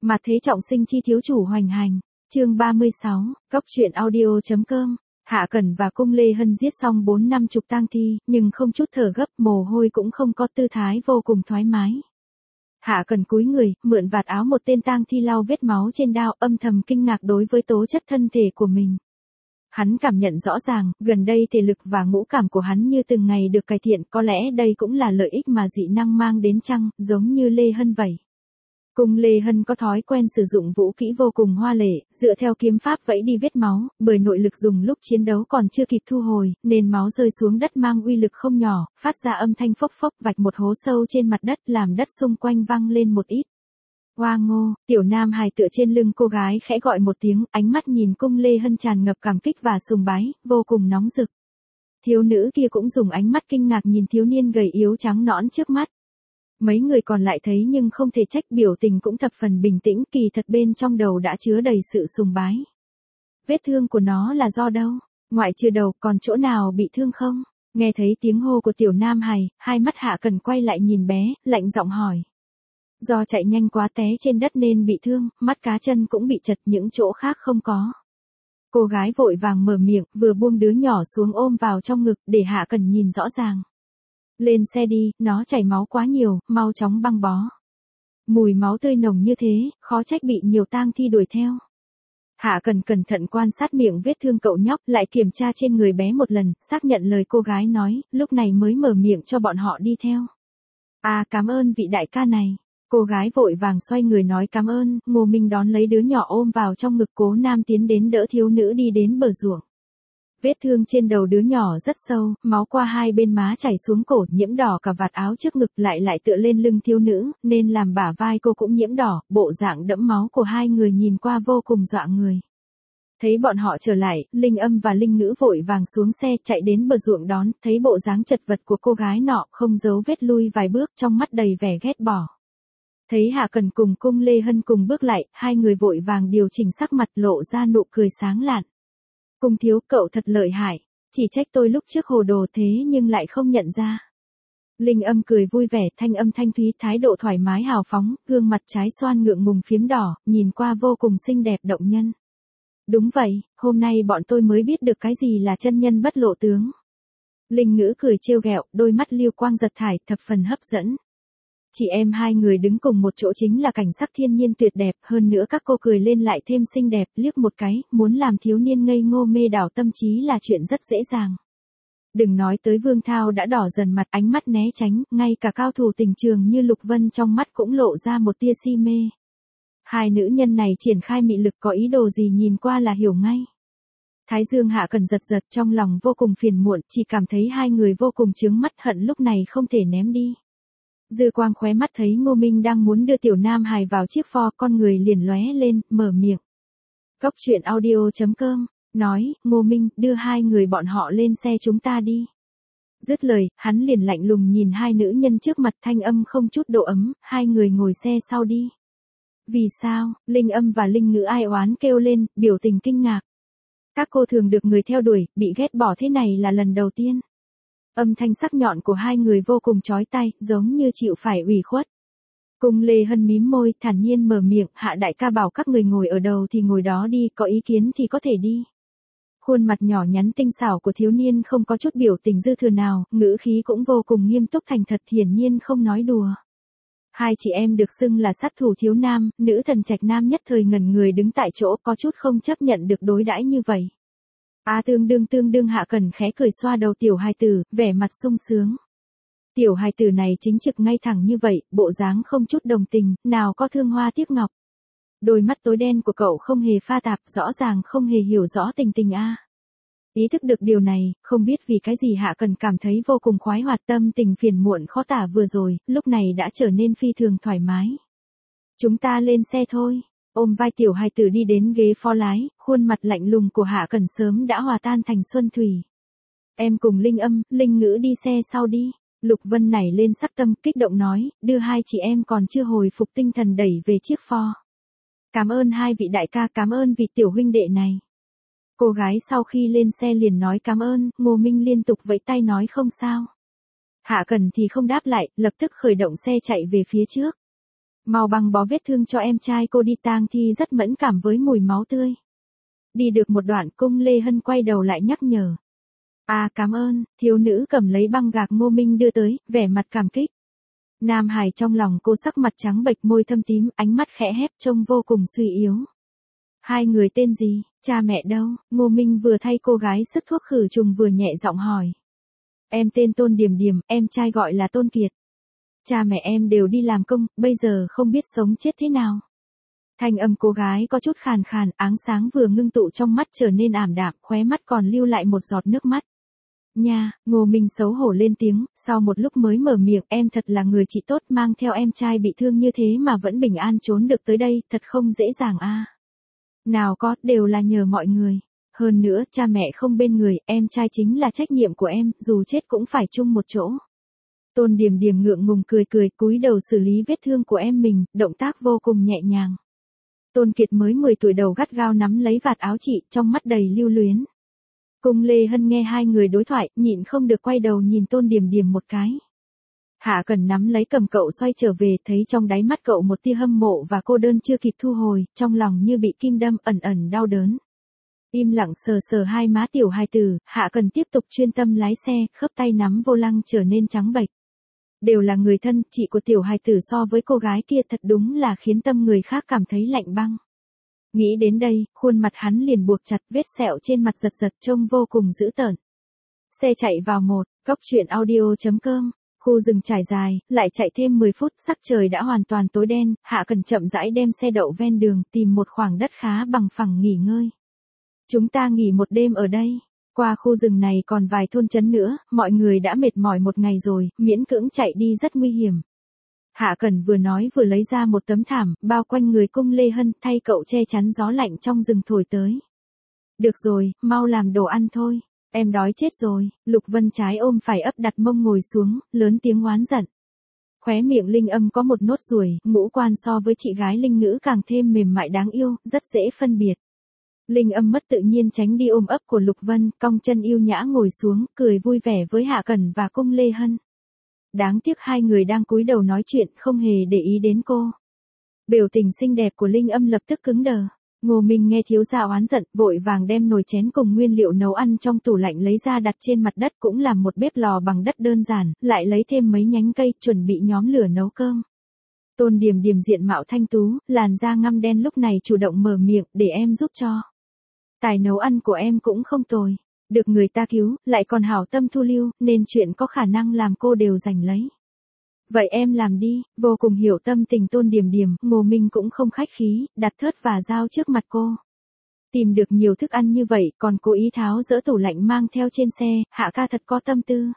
Mà thế trọng sinh chi thiếu chủ hoành hành. Chương 36, Cóc truyện audio.com. Hạ Cẩn và Cung Lê Hân giết xong 4-50 tang thi, nhưng không chút thở gấp, mồ hôi cũng không có, tư thái vô cùng thoải mái. Hạ Cẩn cúi người, mượn vạt áo một tên tang thi lau vết máu trên đao, âm thầm kinh ngạc đối với tố chất thân thể của mình. Hắn cảm nhận rõ ràng, gần đây thể lực và ngũ cảm của hắn như từng ngày được cải thiện, có lẽ đây cũng là lợi ích mà dị năng mang đến chăng, giống như Lê Hân vậy. Cung Lê Hân có thói quen sử dụng vũ kỹ vô cùng hoa lệ, dựa theo kiếm pháp vẫy đi vết máu, bởi nội lực dùng lúc chiến đấu còn chưa kịp thu hồi, nên máu rơi xuống đất mang uy lực không nhỏ, phát ra âm thanh phốc phốc, vạch một hố sâu trên mặt đất, làm đất xung quanh vang lên một ít. Hoa Ngô, tiểu nam hài tựa trên lưng cô gái khẽ gọi một tiếng, ánh mắt nhìn Cung Lê Hân tràn ngập cảm kích và sùng bái, vô cùng nóng rực. Thiếu nữ kia cũng dùng ánh mắt kinh ngạc nhìn thiếu niên gầy yếu trắng nõn trước mắt. Mấy người còn lại thấy nhưng không thể trách, biểu tình cũng thập phần bình tĩnh, kỳ thật bên trong đầu đã chứa đầy sự sùng bái. Vết thương của nó là do đâu? Ngoại trừ đầu, còn chỗ nào bị thương không? Nghe thấy tiếng hô của tiểu nam hài, hai mắt Hạ Cẩn quay lại nhìn bé, lạnh giọng hỏi. Do chạy nhanh quá té trên đất nên bị thương, mắt cá chân cũng bị chật, những chỗ khác không có. Cô gái vội vàng mở miệng, vừa buông đứa nhỏ xuống ôm vào trong ngực, để Hạ Cẩn nhìn rõ ràng. Lên xe đi, nó chảy máu quá nhiều, mau chóng băng bó. Mùi máu tươi nồng như thế, khó trách bị nhiều tang thi đuổi theo. Hạ Cẩn cẩn thận quan sát miệng vết thương cậu nhóc, lại kiểm tra trên người bé một lần, xác nhận lời cô gái nói, lúc này mới mở miệng cho bọn họ đi theo. Cảm ơn vị đại ca này. Cô gái vội vàng xoay người nói cảm ơn, Ngô Minh đón lấy đứa nhỏ ôm vào trong ngực, Cố Nam tiến đến đỡ thiếu nữ đi đến bờ ruộng. Vết thương trên đầu đứa nhỏ rất sâu, máu qua hai bên má chảy xuống cổ, nhiễm đỏ cả vạt áo trước ngực, lại tựa lên lưng thiếu nữ, nên làm bả vai cô cũng nhiễm đỏ, bộ dạng đẫm máu của hai người nhìn qua vô cùng dọa người. Thấy bọn họ trở lại, Linh Âm và Linh Ngữ vội vàng xuống xe chạy đến bờ ruộng đón, thấy bộ dáng chật vật của cô gái nọ, không giấu vết lui vài bước, trong mắt đầy vẻ ghét bỏ. Thấy Hạ Cẩn cùng Cung Lê Hân cùng bước lại, hai người vội vàng điều chỉnh sắc mặt, lộ ra nụ cười sáng lạn. Cung thiếu, cậu thật lợi hại, chỉ trách tôi lúc trước hồ đồ thế nhưng lại không nhận ra. Linh Âm cười vui vẻ, thanh âm thanh thúy, thái độ thoải mái hào phóng, gương mặt trái xoan ngượng ngùng phiếm đỏ, nhìn qua vô cùng xinh đẹp động nhân. Đúng vậy, hôm nay bọn tôi mới biết được cái gì là chân nhân bất lộ tướng. Linh Ngữ cười trêu ghẹo, đôi mắt lưu quang giật thải, thập phần hấp dẫn. Chị em hai người đứng cùng một chỗ chính là cảnh sắc thiên nhiên tuyệt đẹp, hơn nữa các cô cười lên lại thêm xinh đẹp, liếc một cái, muốn làm thiếu niên ngây ngô mê đảo tâm trí là chuyện rất dễ dàng. Đừng nói tới Vương Thao đã đỏ dần mặt, ánh mắt né tránh, ngay cả cao thủ tình trường như Lục Vân trong mắt cũng lộ ra một tia si mê. Hai nữ nhân này triển khai mị lực, có ý đồ gì nhìn qua là hiểu ngay. Thái dương Hạ Cẩn giật giật, trong lòng vô cùng phiền muộn, chỉ cảm thấy hai người vô cùng chướng mắt, hận lúc này không thể ném đi. Dư quang khóe mắt thấy Ngô Minh đang muốn đưa tiểu nam hài vào chiếc pho, con người liền lóe lên, mở miệng. Cóc truyện audio.com, nói, Ngô Minh, đưa hai người bọn họ lên xe chúng ta đi. Dứt lời, hắn liền lạnh lùng nhìn hai nữ nhân trước mặt, thanh âm không chút độ ấm, hai người ngồi xe sau đi. Vì sao? Linh Âm và Linh Ngữ ai oán kêu lên, biểu tình kinh ngạc. Các cô thường được người theo đuổi, bị ghét bỏ thế này là lần đầu tiên. Âm thanh sắc nhọn của hai người vô cùng chói tai, giống như chịu phải ủy khuất. Cung Lê Hân mím môi, thản nhiên mở miệng, Hạ đại ca bảo các người ngồi ở đầu thì ngồi đó đi, có ý kiến thì có thể đi. Khuôn mặt nhỏ nhắn tinh xảo của thiếu niên không có chút biểu tình dư thừa nào, ngữ khí cũng vô cùng nghiêm túc thành thật, hiển nhiên không nói đùa. Hai chị em được xưng là sát thủ thiếu nam, nữ thần trạch nam nhất thời ngẩn người đứng tại chỗ, có chút không chấp nhận được đối đãi như vậy. Tương đương Hạ Cẩn khẽ cười xoa đầu tiểu hài tử, vẻ mặt sung sướng. Tiểu hài tử này chính trực ngay thẳng như vậy, bộ dáng không chút đồng tình, nào có thương hoa tiếc ngọc. Đôi mắt tối đen của cậu không hề pha tạp, rõ ràng không hề hiểu rõ tình tình a. Ý thức được điều này, không biết vì cái gì Hạ Cẩn cảm thấy vô cùng khoái hoạt, tâm tình phiền muộn khó tả vừa rồi, lúc này đã trở nên phi thường thoải mái. Chúng ta lên xe thôi. Ôm vai tiểu hài tử đi đến ghế phó lái, khuôn mặt lạnh lùng của Hạ Cẩn sớm đã hòa tan thành xuân thủy. Em cùng Linh Âm, Linh Ngữ đi xe sau đi. Lục Vân nảy lên sắc tâm, kích động nói, đưa hai chị em còn chưa hồi phục tinh thần đẩy về chiếc pho. Cảm ơn hai vị đại ca, cảm ơn vị tiểu huynh đệ này. Cô gái sau khi lên xe liền nói cảm ơn, Ngô Minh liên tục vẫy tay nói không sao. Hạ Cẩn thì không đáp lại, lập tức khởi động xe chạy về phía trước. Mau băng bó vết thương cho em trai cô đi, tang thi rất mẫn cảm với mùi máu tươi. Đi được một đoạn, Cung Lê Hân quay đầu lại nhắc nhở. À cảm ơn, thiếu nữ cầm lấy băng gạc Ngô Minh đưa tới, vẻ mặt cảm kích. Nam Hải trong lòng cô sắc mặt trắng bệch, môi thâm tím, ánh mắt khẽ hép, trông vô cùng suy yếu. Hai người tên gì, cha mẹ đâu? Ngô Minh vừa thay cô gái sức thuốc khử trùng vừa nhẹ giọng hỏi. Em tên Tôn Điềm Điềm, em trai gọi là Tôn Kiệt. Cha mẹ em đều đi làm công, bây giờ không biết sống chết thế nào. Thanh âm cô gái có chút khàn khàn, áng sáng vừa ngưng tụ trong mắt trở nên ảm đạm, khóe mắt còn lưu lại một giọt nước mắt. Nha, Ngô Minh xấu hổ lên tiếng, sau một lúc mới mở miệng, em thật là người chị tốt, mang theo em trai bị thương như thế mà vẫn bình an trốn được tới đây, thật không dễ dàng a. Nào có, đều là nhờ mọi người. Hơn nữa, cha mẹ không bên người, em trai chính là trách nhiệm của em, dù chết cũng phải chung một chỗ. Tôn Điềm Điềm ngượng ngùng cười cười, cúi đầu xử lý vết thương của em mình, động tác vô cùng nhẹ nhàng. Tôn Kiệt mới 10 tuổi đầu gắt gao nắm lấy vạt áo chị, trong mắt đầy lưu luyến. Cung Lê Hân nghe hai người đối thoại, nhịn không được quay đầu nhìn Tôn Điềm Điềm một cái. Hạ Cần nắm lấy cầm cậu xoay trở về, thấy trong đáy mắt cậu một tia hâm mộ và cô đơn chưa kịp thu hồi, trong lòng như bị kim đâm, ẩn ẩn đau đớn. Im lặng sờ sờ hai má tiểu hài tử, Hạ Cần tiếp tục chuyên tâm lái xe, khớp tay nắm vô lăng trở nên trắng bệch. Đều là người thân, chị của tiểu hài tử so với cô gái kia thật đúng là khiến tâm người khác cảm thấy lạnh băng. Nghĩ đến đây, khuôn mặt hắn liền buộc chặt, vết sẹo trên mặt giật giật trông vô cùng dữ tợn. Xe chạy vào góc truyện audio.com, khu rừng trải dài, lại chạy thêm 10 phút, sắc trời đã hoàn toàn tối đen, Hạ Cần chậm rãi đem xe đậu ven đường, tìm một khoảng đất khá bằng phẳng nghỉ ngơi. Chúng ta nghỉ một đêm ở đây. Qua khu rừng này còn vài thôn trấn nữa, mọi người đã mệt mỏi một ngày rồi, miễn cưỡng chạy đi rất nguy hiểm. Hạ Cần vừa nói vừa lấy ra một tấm thảm, bao quanh người Cung Lê Hân, thay cậu che chắn gió lạnh trong rừng thổi tới. Được rồi, mau làm đồ ăn thôi, em đói chết rồi. Lục Vân trái ôm phải ấp đặt mông ngồi xuống, lớn tiếng oán giận. Khóe miệng Linh Âm có một nốt ruồi, ngũ quan so với chị gái Linh Ngữ càng thêm mềm mại đáng yêu, rất dễ phân biệt. Linh Âm mất tự nhiên tránh đi ôm ấp của Lục Vân, cong chân yêu nhã ngồi xuống, cười vui vẻ với Hạ Cần và Cung Lê Hân. Đáng tiếc hai người đang cúi đầu nói chuyện, không hề để ý đến cô. Biểu tình xinh đẹp của Linh Âm lập tức cứng đờ. Ngô Minh nghe thiếu gia oán giận, vội vàng đem nồi chén cùng nguyên liệu nấu ăn trong tủ lạnh lấy ra đặt trên mặt đất, cũng làm một bếp lò bằng đất đơn giản, lại lấy thêm mấy nhánh cây, chuẩn bị nhóm lửa nấu cơm. Tôn Điềm Điềm diện mạo thanh tú, làn da ngăm đen lúc này chủ động mở miệng, để em giúp cho. Tài nấu ăn của em cũng không tồi. Được người ta cứu, lại còn hảo tâm thu lưu, nên chuyện có khả năng làm cô đều giành lấy. Vậy em làm đi, vô cùng hiểu tâm tình Tôn Điềm Điềm, Ngô Minh cũng không khách khí, đặt thớt và dao trước mặt cô. Tìm được nhiều thức ăn như vậy, còn cố ý tháo dỡ tủ lạnh mang theo trên xe, Hạ ca thật có tâm tư.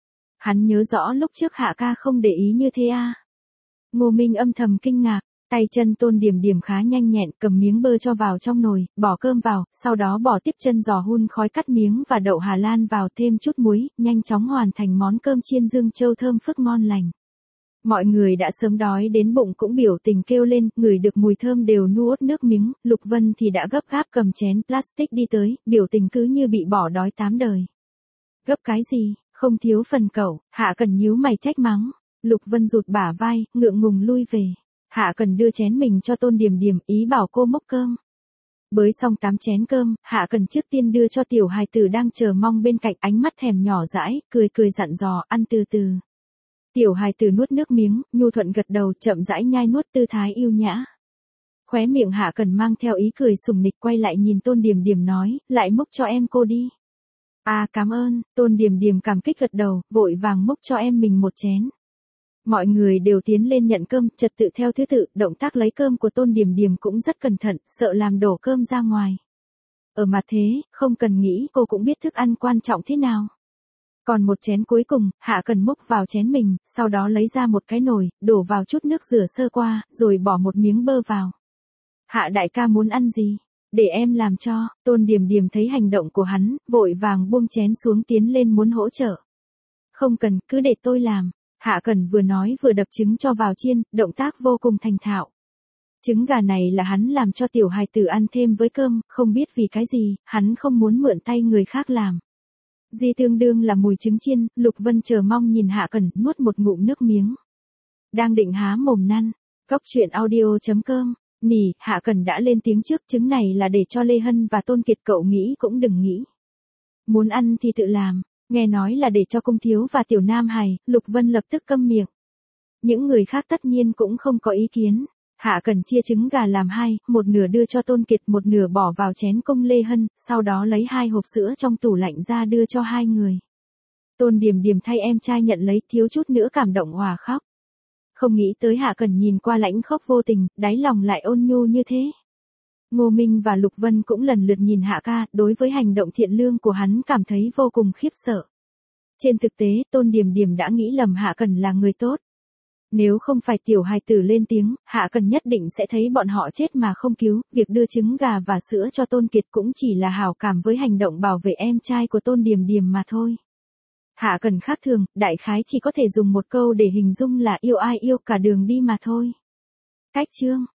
Hắn nhớ rõ lúc trước Hạ ca không để ý như thế à. Ngô Minh âm thầm kinh ngạc. Tay chân Tôn Điềm Điềm khá nhanh nhẹn, cầm miếng bơ cho vào trong nồi, bỏ cơm vào, sau đó bỏ tiếp chân giò hun khói cắt miếng và đậu Hà Lan vào, thêm chút muối, nhanh chóng hoàn thành món cơm chiên dương châu thơm phức ngon lành. Mọi người đã sớm đói đến bụng cũng biểu tình kêu lên, ngửi được mùi thơm đều nuốt nước miếng, Lục Vân thì đã gấp gáp cầm chén plastic đi tới, biểu tình cứ như bị bỏ đói 8 đời. Gấp cái gì, không thiếu phần cậu, Hạ Cần nhíu mày trách mắng. Lục Vân rụt bả vai, ngượng ngùng lui về. Hạ Cần đưa chén mình cho Tôn Điềm Điềm, ý bảo cô múc cơm. Bới xong 8 chén cơm, Hạ Cần trước tiên đưa cho tiểu hài tử đang chờ mong bên cạnh, ánh mắt thèm nhỏ dãi, cười cười dặn dò, ăn từ từ. Tiểu hài tử nuốt nước miếng, nhu thuận gật đầu, chậm rãi nhai nuốt tư thái yêu nhã. Khóe miệng Hạ Cần mang theo ý cười sùng nịch, quay lại nhìn Tôn Điềm Điềm nói, lại múc cho em cô đi. À cảm ơn, Tôn Điềm Điềm cảm kích gật đầu, vội vàng múc cho em mình một chén. Mọi người đều tiến lên nhận cơm, trật tự theo thứ tự, động tác lấy cơm của Tôn Điềm Điềm cũng rất cẩn thận, sợ làm đổ cơm ra ngoài. Ở mặt thế, không cần nghĩ cô cũng biết thức ăn quan trọng thế nào. Còn một chén cuối cùng, Hạ Cần múc vào chén mình, sau đó lấy ra một cái nồi, đổ vào chút nước rửa sơ qua, rồi bỏ một miếng bơ vào. Hạ đại ca muốn ăn gì? Để em làm cho. Tôn Điềm Điềm thấy hành động của hắn, vội vàng buông chén xuống tiến lên muốn hỗ trợ. Không cần, cứ để tôi làm. Hạ Cần vừa nói vừa đập trứng cho vào chiên, động tác vô cùng thành thạo. Trứng gà này là hắn làm cho tiểu hài tử ăn thêm với cơm, không biết vì cái gì, hắn không muốn mượn tay người khác làm. Di tương đương là mùi trứng chiên, Lục Vân chờ mong nhìn Hạ Cần, nuốt một ngụm nước miếng. Đang định há mồm năn, Cóc truyện audio.com. Nỉ, Hạ Cần đã lên tiếng trước, trứng này là để cho Lê Hân và Tôn Kiệt, cậu nghĩ cũng đừng nghĩ. Muốn ăn thì tự làm, nghe nói là để cho Cung Thiếu và Tiểu Nam Hài, Lục Vân lập tức câm miệng. Những người khác tất nhiên cũng không có ý kiến. Hạ Cần chia trứng gà làm hai, một nửa đưa cho Tôn Kiệt, một nửa bỏ vào chén Cung Lê Hân, sau đó lấy 2 hộp sữa trong tủ lạnh ra đưa cho 2 người. Tôn Điềm Điềm thay em trai nhận lấy, thiếu chút nữa cảm động òa khóc. Không nghĩ tới Hạ Cần nhìn qua lãnh khóc vô tình, đáy lòng lại ôn nhu như thế. Ngô Minh và Lục Vân cũng lần lượt nhìn Hạ ca, đối với hành động thiện lương của hắn cảm thấy vô cùng khiếp sợ. Trên thực tế, Tôn Điềm Điềm đã nghĩ lầm Hạ Cần là người tốt. Nếu không phải tiểu hài tử lên tiếng, Hạ Cần nhất định sẽ thấy bọn họ chết mà không cứu, việc đưa trứng gà và sữa cho Tôn Kiệt cũng chỉ là hảo cảm với hành động bảo vệ em trai của Tôn Điềm Điềm mà thôi. Hạ Cần khác thường, đại khái chỉ có thể dùng một câu để hình dung là yêu ai yêu cả đường đi mà thôi. Cách chương